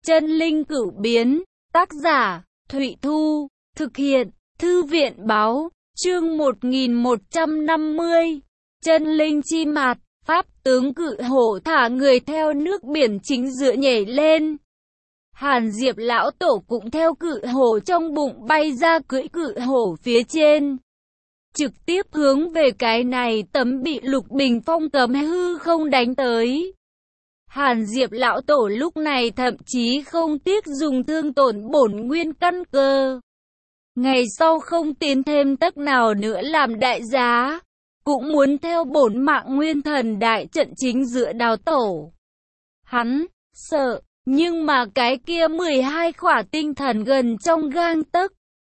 Chân linh cửu biến, tác giả, Thụy Thu, thực hiện, Thư viện báo, chương 1150, chân linh chi mạt, pháp tướng cự hổ thả người theo nước biển chính giữa nhảy lên. Hàn Diệp lão tổ cũng theo cự hổ trong bụng bay ra cưỡi cự hổ phía trên. Trực tiếp hướng về cái này tấm bị Lục Bình phong cấm hư không đánh tới. Hàn Diệp lão tổ lúc này thậm chí không tiếc dùng thương tổn bổn nguyên căn cơ. Ngày sau không tiến thêm tấc nào nữa làm đại giá, cũng muốn theo bổn mạng nguyên thần đại trận chính giữa đào tổ. Hắn sợ, nhưng mà cái kia 12 khỏa tinh thần gần trong gang tấc,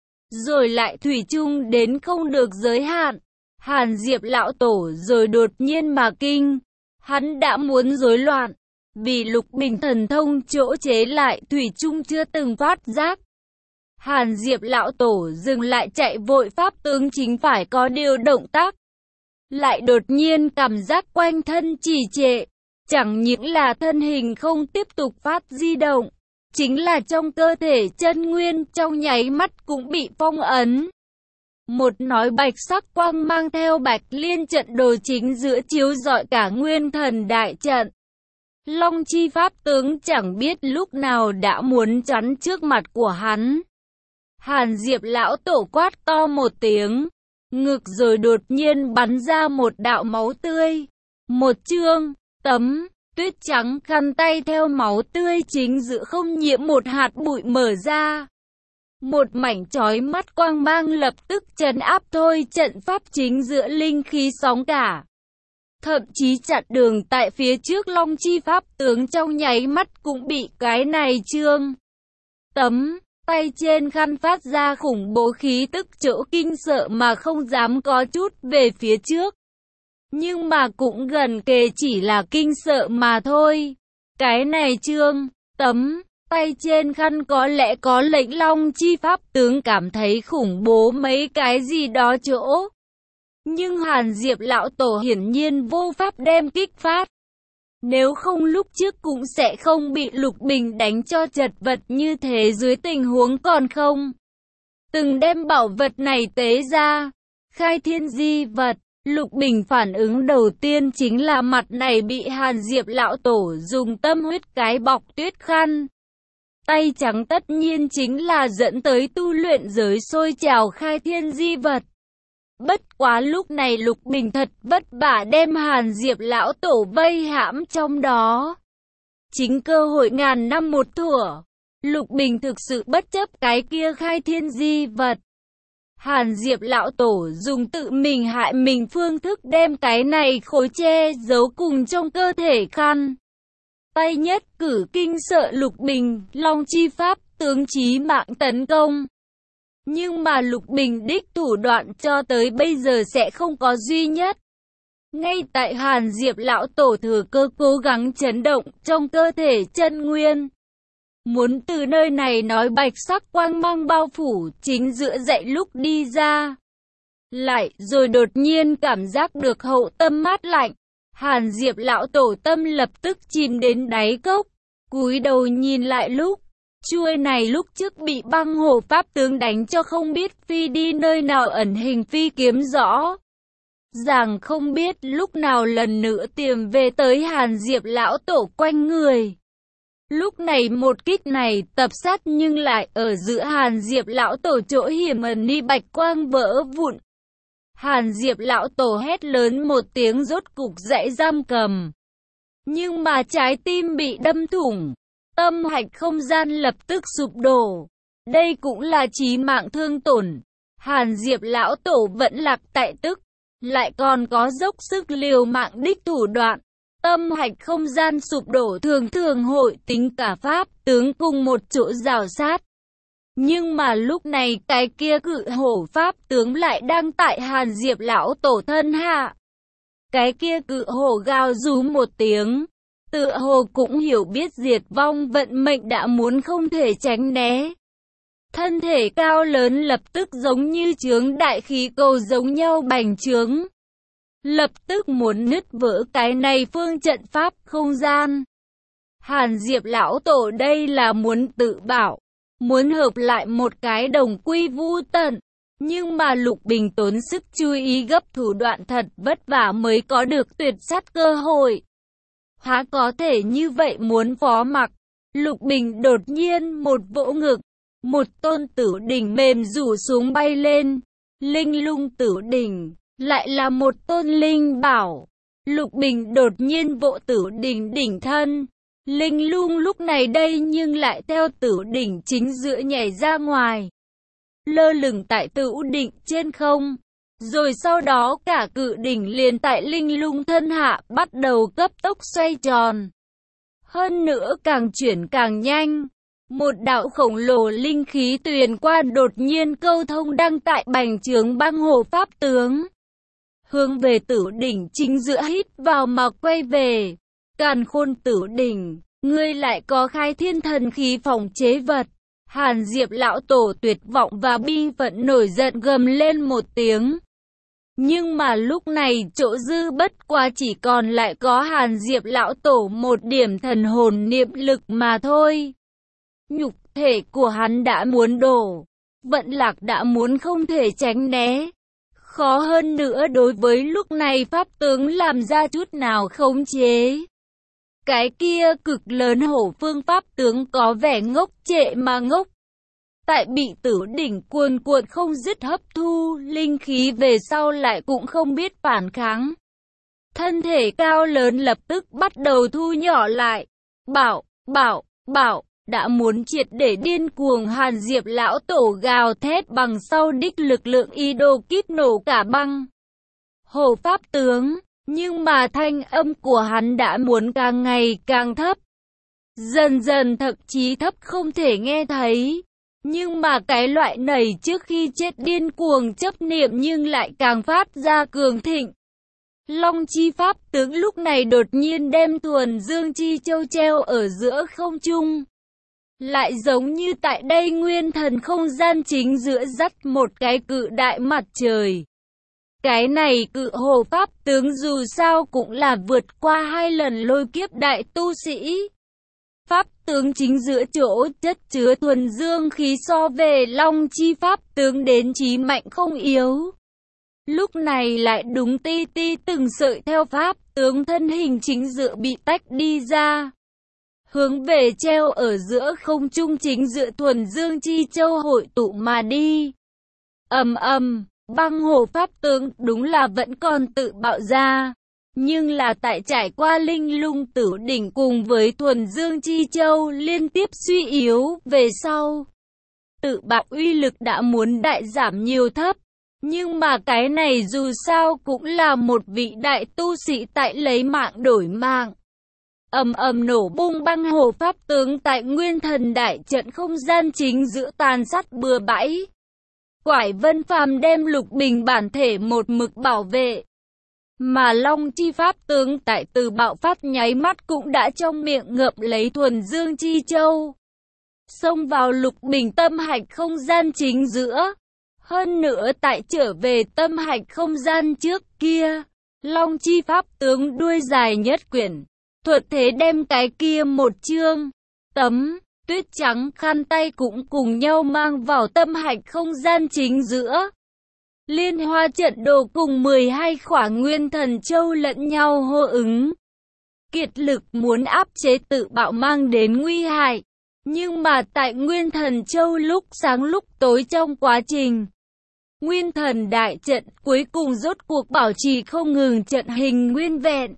rồi lại thủy chung đến không được giới hạn. Hàn Diệp lão tổ rồi đột nhiên mà kinh, hắn đã muốn rối loạn, vì Lục Bình thần thông chỗ chế lại thủy chung chưa từng phát giác. Hàn Diệp lão tổ dừng lại chạy vội, pháp tướng chính phải có điều động tác, lại đột nhiên cảm giác quanh thân trì trệ, chẳng những là thân hình không tiếp tục phát di động, chính là trong cơ thể chân nguyên trong nháy mắt cũng bị phong ấn. Một nói bạch sắc quang mang theo bạch liên trận đồ chính giữa chiếu rọi cả nguyên thần đại trận. Long chi pháp tướng chẳng biết lúc nào đã muốn chắn trước mặt của hắn. Hàn Diệp lão tổ quát to một tiếng, ngực rồi đột nhiên bắn ra một đạo máu tươi. Một chương, tấm, tuyết trắng khăn tay theo máu tươi chính giữa không nhiễm một hạt bụi mở ra. Một mảnh chói mắt quang mang lập tức trấn áp thôi trận pháp chính giữa linh khí sóng cả. Thậm chí chặn đường tại phía trước long chi pháp tướng trong nháy mắt cũng bị cái này trương. Tấm, tay trên khăn phát ra khủng bố khí tức chỗ kinh sợ mà không dám có chút về phía trước. Nhưng mà cũng gần kề chỉ là kinh sợ mà thôi. Cái này trương, tấm, tay trên khăn có lẽ có lệnh long chi pháp tướng cảm thấy khủng bố mấy cái gì đó chỗ. Nhưng Hàn Diệp lão tổ hiển nhiên vô pháp đem kích phát. Nếu không lúc trước cũng sẽ không bị Lục Bình đánh cho chật vật như thế, dưới tình huống còn không từng đem bảo vật này tế ra. Khai thiên di vật, Lục Bình phản ứng đầu tiên chính là mặt này bị Hàn Diệp lão tổ dùng tâm huyết cái bọc tuyết khăn. Tay trắng tất nhiên chính là dẫn tới tu luyện giới sôi trào khai thiên di vật. Bất quá lúc này Lục Bình thật vất vả đem Hàn Diệp lão tổ vây hãm trong đó. Chính cơ hội ngàn năm một thủa, Lục Bình thực sự bất chấp cái kia khai thiên di vật. Hàn Diệp lão tổ dùng tự mình hại mình phương thức đem cái này khối che giấu cùng trong cơ thể khăn. Tay nhất cử kinh sợ Lục Bình, long chi pháp tướng chí mạng tấn công. Nhưng mà Lục Bình đích thủ đoạn cho tới bây giờ sẽ không có duy nhất. Ngay tại Hàn Diệp lão tổ thừa cơ cố gắng chấn động trong cơ thể chân nguyên, muốn từ nơi này nói bạch sắc quang mang bao phủ chính giữa dậy lúc đi ra. Lại rồi đột nhiên cảm giác được hậu tâm mát lạnh. Hàn Diệp lão tổ tâm lập tức chìm đến đáy cốc, cúi đầu nhìn lại lúc chuôi này lúc trước bị băng hổ pháp tướng đánh cho không biết phi đi nơi nào, ẩn hình phi kiếm rõ ràng không biết lúc nào lần nữa tìm về tới Hàn Diệp lão tổ quanh người. Lúc này một kích này tập sát nhưng lại ở giữa Hàn Diệp lão tổ chỗ hiểm ẩn ni bạch quang vỡ vụn. Hàn Diệp lão tổ hét lớn một tiếng, rốt cục dãy giam cầm. Nhưng mà trái tim bị đâm thủng, tâm hạch không gian lập tức sụp đổ. Đây cũng là chí mạng thương tổn. Hàn Diệp lão tổ vẫn lạc tại tức, lại còn có dốc sức liều mạng đích thủ đoạn. Tâm hạch không gian sụp đổ thường thường hội tính cả pháp tướng cùng một chỗ rào sát. Nhưng mà lúc này cái kia cự hổ pháp tướng lại đang tại Hàn Diệp lão tổ thân hạ. Cái kia cự hổ gào rú một tiếng, tựa hồ cũng hiểu biết diệt vong vận mệnh đã muốn không thể tránh né. Thân thể cao lớn lập tức giống như chướng đại khí cầu giống nhau bành trướng, lập tức muốn nứt vỡ cái này phương trận pháp không gian. Hàn Diệp lão tổ đây là muốn tự bảo, muốn hợp lại một cái đồng quy vu tận. Nhưng mà Lục Bình tốn sức chú ý gấp thủ đoạn thật vất vả mới có được tuyệt sát cơ hội. Há có thể như vậy muốn phó mặc. Lục Bình đột nhiên một vỗ ngực, một tôn tử đỉnh mềm rủ xuống bay lên. Linh lung tử đỉnh, lại là một tôn linh bảo. Lục Bình đột nhiên vỗ tử đỉnh đỉnh thân. Linh lung lúc này đây nhưng lại theo tử đỉnh chính giữa nhảy ra ngoài, lơ lửng tại tử đỉnh trên không. Rồi sau đó cả cự đỉnh liền tại linh lung thân hạ bắt đầu cấp tốc xoay tròn. Hơn nữa càng chuyển càng nhanh. Một đạo khổng lồ linh khí tuyền qua đột nhiên câu thông đang tại bành trướng băng hồ pháp tướng. Hướng về tử đỉnh chính giữa hít vào mà quay về. Càn Khôn tử đỉnh, ngươi lại có khai thiên thần khí phòng chế vật. Hàn Diệp lão tổ tuyệt vọng và bi phận nổi giận gầm lên một tiếng. Nhưng mà lúc này chỗ dư bất quá chỉ còn lại có Hàn Diệp lão tổ một điểm thần hồn niệm lực mà thôi. Nhục thể của hắn đã muốn đổ, vận lạc đã muốn không thể tránh né. Khó hơn nữa đối với lúc này pháp tướng làm ra chút nào khống chế. Cái kia cực lớn hổ phương pháp tướng có vẻ ngốc trệ mà ngốc. Tại bị tử đỉnh cuồn cuộn không dứt hấp thu linh khí về sau lại cũng không biết phản kháng. Thân thể cao lớn lập tức bắt đầu thu nhỏ lại. Bảo, đã muốn triệt để điên cuồng Hàn Diệp lão tổ gào thét bằng sau đích lực lượng y đồ kíp nổ cả băng hồ pháp tướng. Nhưng mà thanh âm của hắn đã muốn càng ngày càng thấp. Dần dần thậm chí thấp không thể nghe thấy. Nhưng mà cái loại này trước khi chết điên cuồng chấp niệm nhưng lại càng phát ra cường thịnh. Long chi pháp tướng lúc này đột nhiên đem thuần dương chi châu treo ở giữa không trung. Lại giống như tại đây nguyên thần không gian chính giữa dắt một cái cự đại mặt trời. Cái này cự hồ pháp tướng dù sao cũng là vượt qua 2 lần lôi kiếp đại tu sĩ. Pháp tướng chính giữa chỗ chất chứa thuần dương khí so về long chi pháp tướng đến chí mạnh không yếu. Lúc này lại đúng ti ti từng sợi theo pháp tướng thân hình chính giữa bị tách đi ra. Hướng về treo ở giữa không trung chính giữa thuần dương chi châu hội tụ mà đi. Băng hồ pháp tướng đúng là vẫn còn tự bạo ra. Nhưng là tại trải qua linh lung tử đỉnh cùng với thuần dương chi châu liên tiếp suy yếu về sau. Tự bạo uy lực đã muốn đại giảm nhiều thấp. Nhưng mà cái này dù sao cũng là một vị đại tu sĩ tại lấy mạng đổi mạng. Nổ bung băng hồ pháp tướng tại nguyên thần đại trận không gian chính giữa tàn sát bừa bãi. Quải Vân Phàm đem Lục Bình bản thể một mực bảo vệ. Mà long chi pháp tướng tại từ bạo phát nháy mắt cũng đã trong miệng ngậm lấy thuần dương chi châu. Xông vào Lục Bình tâm hạch không gian chính giữa. Hơn nữa tại trở về tâm hạch không gian trước kia. Long chi pháp tướng đuôi dài nhất quyển. Thuật thế đem cái kia một chương, tấm, tuyết trắng khăn tay cũng cùng nhau mang vào tâm hạch không gian chính giữa. Liên hoa trận đồ cùng 12 khỏa nguyên thần châu lẫn nhau hô ứng. Kiệt lực muốn áp chế tự bạo mang đến nguy hại. Nhưng mà tại nguyên thần châu lúc sáng lúc tối trong quá trình. Nguyên thần đại trận cuối cùng rốt cuộc bảo trì không ngừng trận hình nguyên vẹn.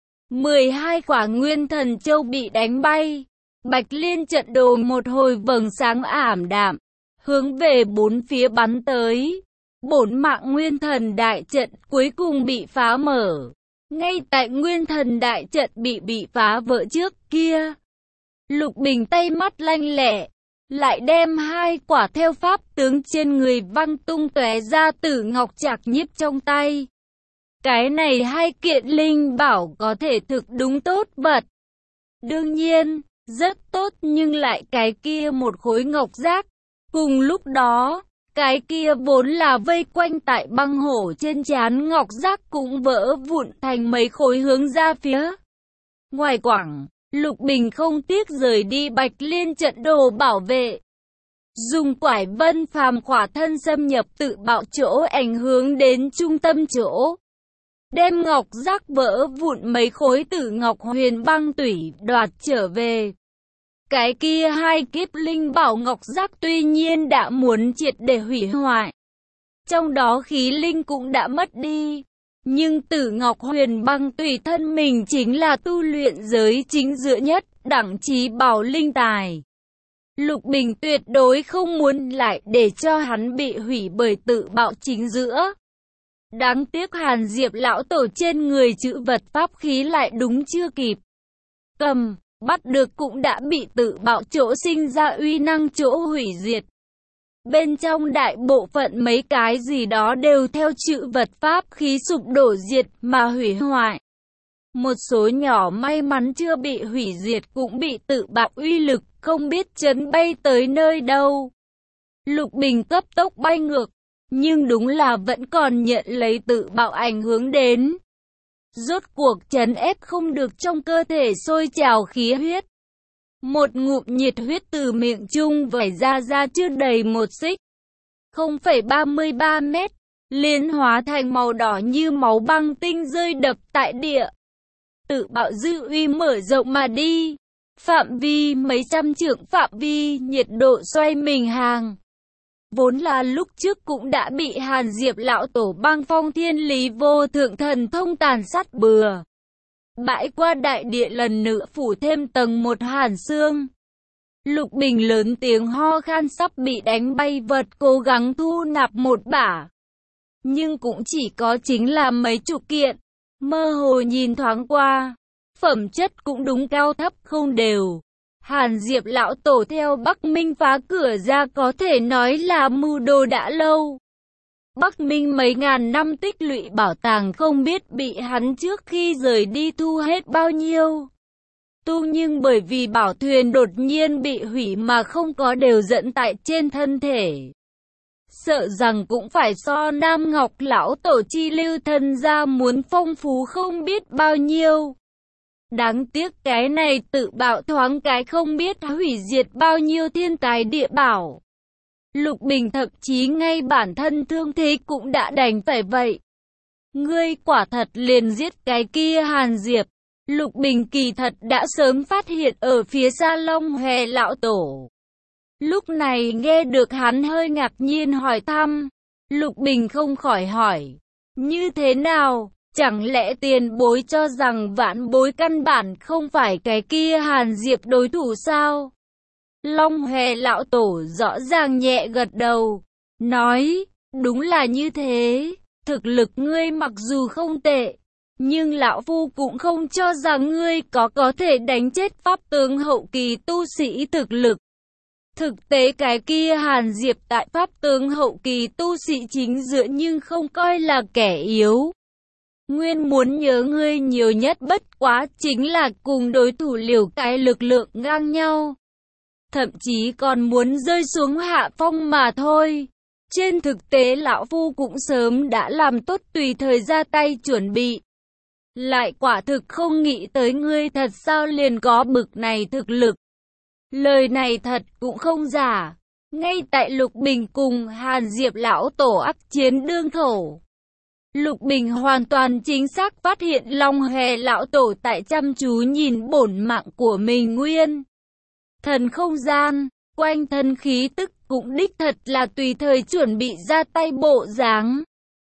12 quả nguyên thần châu bị đánh bay. Bạch liên trận đồ một hồi vầng sáng ảm đạm. Hướng về bốn phía bắn tới. 4 mạng nguyên thần đại trận cuối cùng bị phá mở. Ngay tại nguyên thần đại trận bị phá vỡ trước kia. Lục Bình tay mắt lanh lẹ. Lại đem 2 quả theo pháp tướng trên người văng tung tóe ra từ ngọc trạc nhiếp trong tay. Cái này 2 kiện linh bảo có thể thực đúng tốt bật. Đương nhiên, rất tốt nhưng lại cái kia một khối ngọc giác. Cùng lúc đó, cái kia vốn là vây quanh tại băng hổ trên trán ngọc giác cũng vỡ vụn thành mấy khối hướng ra phía ngoài quảng. Lục Bình không tiếc rời đi Bạch Liên trận đồ bảo vệ. Dùng quải vân phàm khỏa thân xâm nhập tự bạo chỗ ảnh hướng đến trung tâm chỗ. Đem ngọc giác vỡ vụn mấy khối tử ngọc huyền băng tủy đoạt trở về. Cái kia hai kiếp linh bảo ngọc giác tuy nhiên đã muốn triệt để hủy hoại. Trong đó khí linh cũng đã mất đi. Nhưng tử ngọc huyền băng tùy thân mình chính là tu luyện giới chính giữa nhất, đẳng trí bảo linh tài. Lục Bình tuyệt đối không muốn lại để cho hắn bị hủy bởi tự bạo chính giữa. Đáng tiếc Hàn Diệp lão tổ trên người chữ vật pháp khí lại đúng chưa kịp cầm, bắt được cũng đã bị tự bạo chỗ sinh ra uy năng chỗ hủy diệt. Bên trong đại bộ phận mấy cái gì đó đều theo chữ vật pháp khí sụp đổ diệt mà hủy hoại. Một số nhỏ may mắn chưa bị hủy diệt cũng bị tự bạo uy lực không biết chấn bay tới nơi đâu. Lục Bình cấp tốc bay ngược, nhưng đúng là vẫn còn nhận lấy tự bạo ảnh hướng đến. Rốt cuộc trấn ép không được trong cơ thể sôi trào khí huyết. Một ngụm nhiệt huyết từ miệng trung vẩy ra chưa đầy một xích. 0,33 mét, liền hóa thành màu đỏ như máu băng tinh rơi đập tại địa. Tự bạo dư uy mở rộng mà đi. Phạm vi mấy trăm trượng phạm vi nhiệt độ xoay mình hàng. Vốn là lúc trước cũng đã bị Hàn Diệp lão tổ băng phong thiên lý vô thượng thần thông tàn sát bừa. Bãi qua đại địa lần nữa phủ thêm tầng một hàn xương. Lục Bình lớn tiếng ho khan sắp bị đánh bay vật cố gắng thu nạp một bả. Nhưng cũng chỉ có chính là mấy chục kiện. Mơ hồ nhìn thoáng qua. Phẩm chất cũng đúng cao thấp không đều. Hàn Diệp lão tổ theo Bắc Minh phá cửa ra có thể nói là mưu đồ đã lâu. Bắc Minh mấy ngàn năm tích lũy bảo tàng không biết bị hắn trước khi rời đi thu hết bao nhiêu. Nhưng bởi vì bảo thuyền đột nhiên bị hủy mà không có đều dẫn tại trên thân thể. Sợ rằng cũng phải so Nam Ngọc lão tổ chi lưu thân ra muốn phong phú không biết bao nhiêu. Đáng tiếc cái này tự bạo thoáng cái không biết hủy diệt bao nhiêu thiên tài địa bảo. Lục Bình thậm chí ngay bản thân thương thế cũng đã đành phải vậy. Ngươi quả thật liền giết cái kia Hàn Diệp. Lục Bình kỳ thật đã sớm phát hiện ở phía xa Long Hòe lão tổ. Lúc này nghe được hắn hơi ngạc nhiên hỏi thăm. Lục Bình không khỏi hỏi. Như thế nào? Chẳng lẽ tiền bối cho rằng vãn bối căn bản không phải cái kia Hàn Diệp đối thủ sao? Long Hòe lão tổ rõ ràng nhẹ gật đầu. Nói, đúng là như thế. Thực lực ngươi mặc dù không tệ. Nhưng lão phu cũng không cho rằng ngươi có thể đánh chết pháp tướng hậu kỳ tu sĩ thực lực. Thực tế cái kia Hàn Diệp tại pháp tướng hậu kỳ tu sĩ chính giữa nhưng không coi là kẻ yếu. Nguyên muốn nhớ ngươi nhiều nhất bất quá chính là cùng đối thủ liều cái lực lượng ngang nhau. Thậm chí còn muốn rơi xuống hạ phong mà thôi. Trên thực tế lão phu cũng sớm đã làm tốt tùy thời ra tay chuẩn bị. Lại quả thực không nghĩ tới ngươi thật sao liền có bực này thực lực. Lời này thật cũng không giả. Ngay tại Lục Bình cùng Hàn Diệp lão tổ ác chiến đương thổ. Lục Bình hoàn toàn chính xác phát hiện Long Hòe lão tổ tại chăm chú nhìn bổn mạng của mình nguyên. Thần không gian, quanh thân khí tức cũng đích thật là tùy thời chuẩn bị ra tay bộ dáng.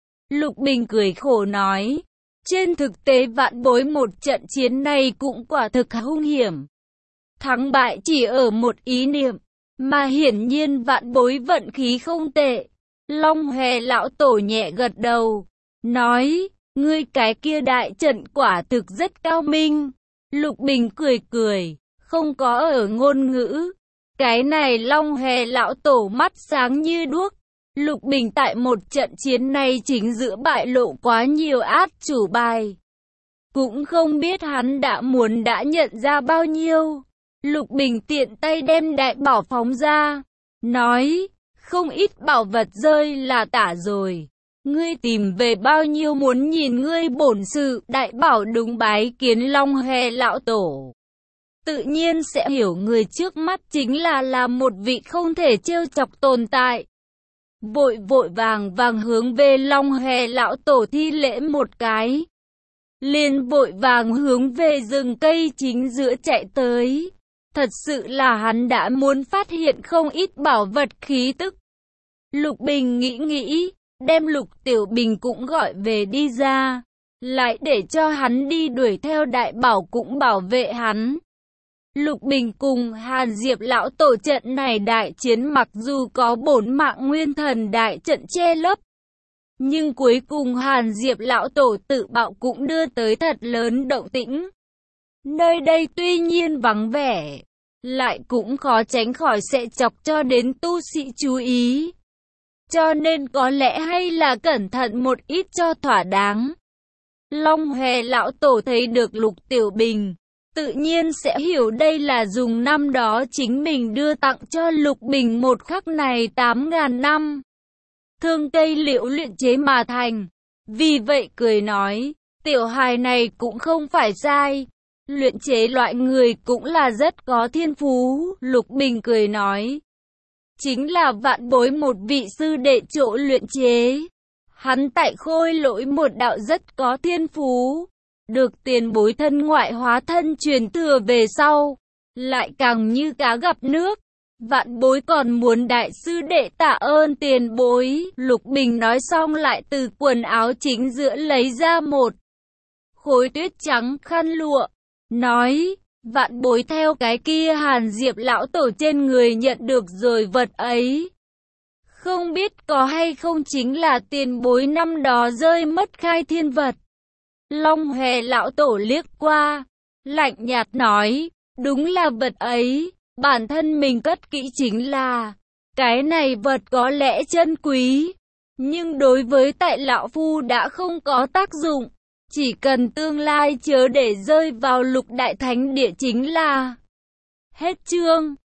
Lục Bình cười khổ nói. Trên thực tế vạn bối một trận chiến này cũng quả thực hung hiểm. Thắng bại chỉ ở một ý niệm, mà hiển nhiên vạn bối vận khí không tệ. Long Hòe lão tổ nhẹ gật đầu, nói, ngươi cái kia đại trận quả thực rất cao minh. Lục Bình cười cười, không có ở ngôn ngữ. Cái này Long Hòe lão tổ mắt sáng như đuốc. Lục Bình tại một trận chiến này chính giữa bại lộ quá nhiều át chủ bài. Cũng không biết hắn đã nhận ra bao nhiêu. Lục Bình tiện tay đem đại bảo phóng ra. Nói, không ít bảo vật rơi là tả rồi. Ngươi tìm về bao nhiêu muốn nhìn ngươi bổn sự. Đại bảo đúng bái kiến Long Hòe lão tổ. tự nhiên sẽ hiểu người trước mắt chính là một vị không thể trêu chọc tồn tại. Vội vàng hướng về Long Hòe lão tổ thi lễ một cái. Liền vội vàng hướng về rừng cây chính giữa chạy tới. Thật sự là hắn đã muốn phát hiện không ít bảo vật khí tức. Lục Bình nghĩ, đem Lục Tiểu Bình cũng gọi về đi ra. Lại để cho hắn đi đuổi theo đại bảo cũng bảo vệ hắn. Lục Bình cùng Hàn Diệp lão tổ trận này đại chiến mặc dù có 4 mạng nguyên thần đại trận che lấp. Nhưng cuối cùng Hàn Diệp lão tổ tự bạo cũng đưa tới thật lớn động tĩnh. Nơi đây tuy nhiên vắng vẻ, lại cũng khó tránh khỏi sẽ chọc cho đến tu sĩ chú ý. Cho nên có lẽ hay là cẩn thận một ít cho thỏa đáng. Long Hòe lão tổ thấy được Lục Tiểu Bình, tự nhiên sẽ hiểu đây là dùng năm đó chính mình đưa tặng cho Lục Bình một khắc này 8.000 năm. Thương cây liễu luyện chế mà thành. Vì vậy cười nói, tiểu hài này cũng không phải sai. Luyện chế loại người cũng là rất có thiên phú. Lục Bình cười nói, chính là Vạn Bối một vị sư đệ chỗ luyện chế. Hắn tại Khôi Lỗi một đạo rất có thiên phú. Được tiền bối thân ngoại hóa thân truyền thừa về sau. Lại càng như cá gặp nước. Vạn Bối còn muốn đại sư đệ tạ ơn tiền bối. Lục Bình nói xong lại từ quần áo chính giữa lấy ra một khối tuyết trắng khăn lụa. Nói, Vạn Bối theo cái kia Hàn Diệp lão tổ trên người nhận được rồi vật ấy. Không biết có hay không chính là tiền bối năm đó rơi mất khai thiên vật. Long Hòe lão tổ liếc qua, lạnh nhạt nói, đúng là vật ấy, bản thân mình cất kỹ chính là, cái này vật có lẽ chân quý, nhưng đối với tại lão phu đã không có tác dụng, chỉ cần tương lai chớ để rơi vào Lục Đại Thánh Địa chính là. Hết chương.